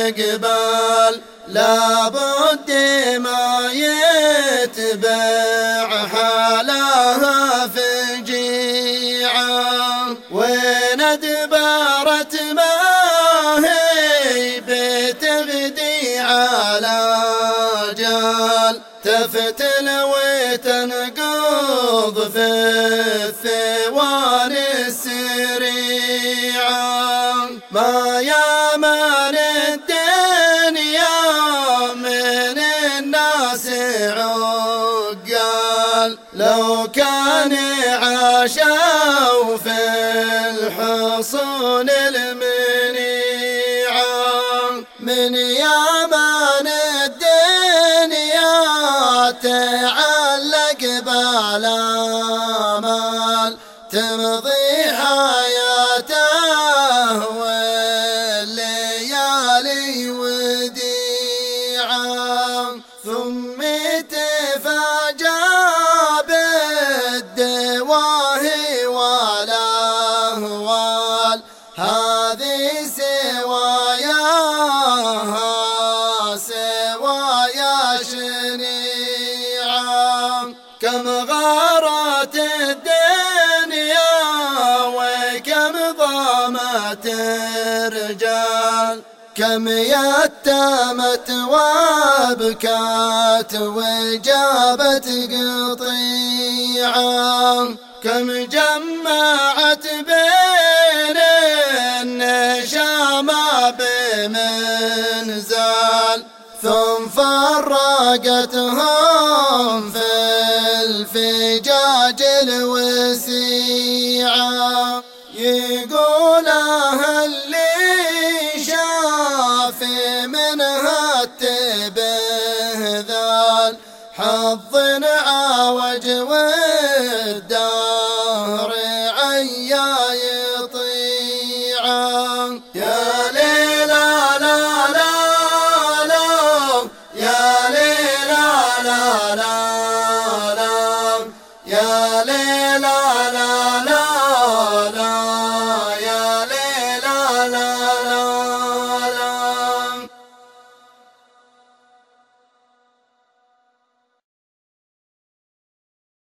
الاستقبال لابد ما يتبع حالها فجيعة، وين ادبرت ما هي بتغدي على جال، تفتل وتنقض في الثوان السريعة. ما يامن الدنيا من الناس عقال، لو كان عاشوا في الحصون المنيعة. من يامن الدنيا تعلق بالآمال، تمضي حياته والليالي وديعة، ثم تفاجأ بالدواهي والأهوال، هذه سواياها سوايا شنيعة. كم غارت الدنيا وكم ضامت الرجال، كم يتمت وابكت وجابت قطيعة، كم جمعت بين النشامى بمنزال، ثم فرقتهم في الفجاج الوسيعة. يقول اللي شاف منها التبهذال، حظ عوج والدهر عيا يطيعه. يا ليلى لا لا لا، يا ليلى لا لا لا، يا ليلى لا لا لا، يا ليلى لا